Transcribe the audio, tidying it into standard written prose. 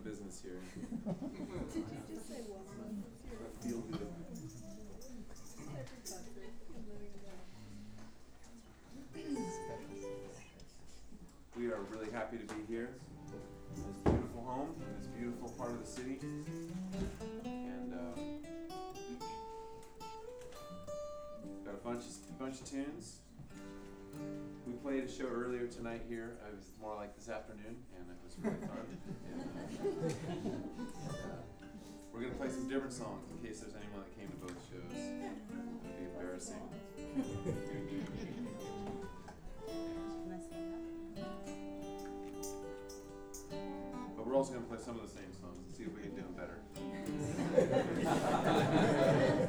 business here. Did you just say welcome? I feel good. We are really happy to be here in this beautiful home, in this beautiful part of the city. And got a bunch of tunes. We played a show earlier tonight here. It was more like this afternoon, and it was really fun. We're going to play some different songs in case there's anyone that came to both shows. It would be embarrassing. But we're also going to play some of the same songs and see if we can do them better.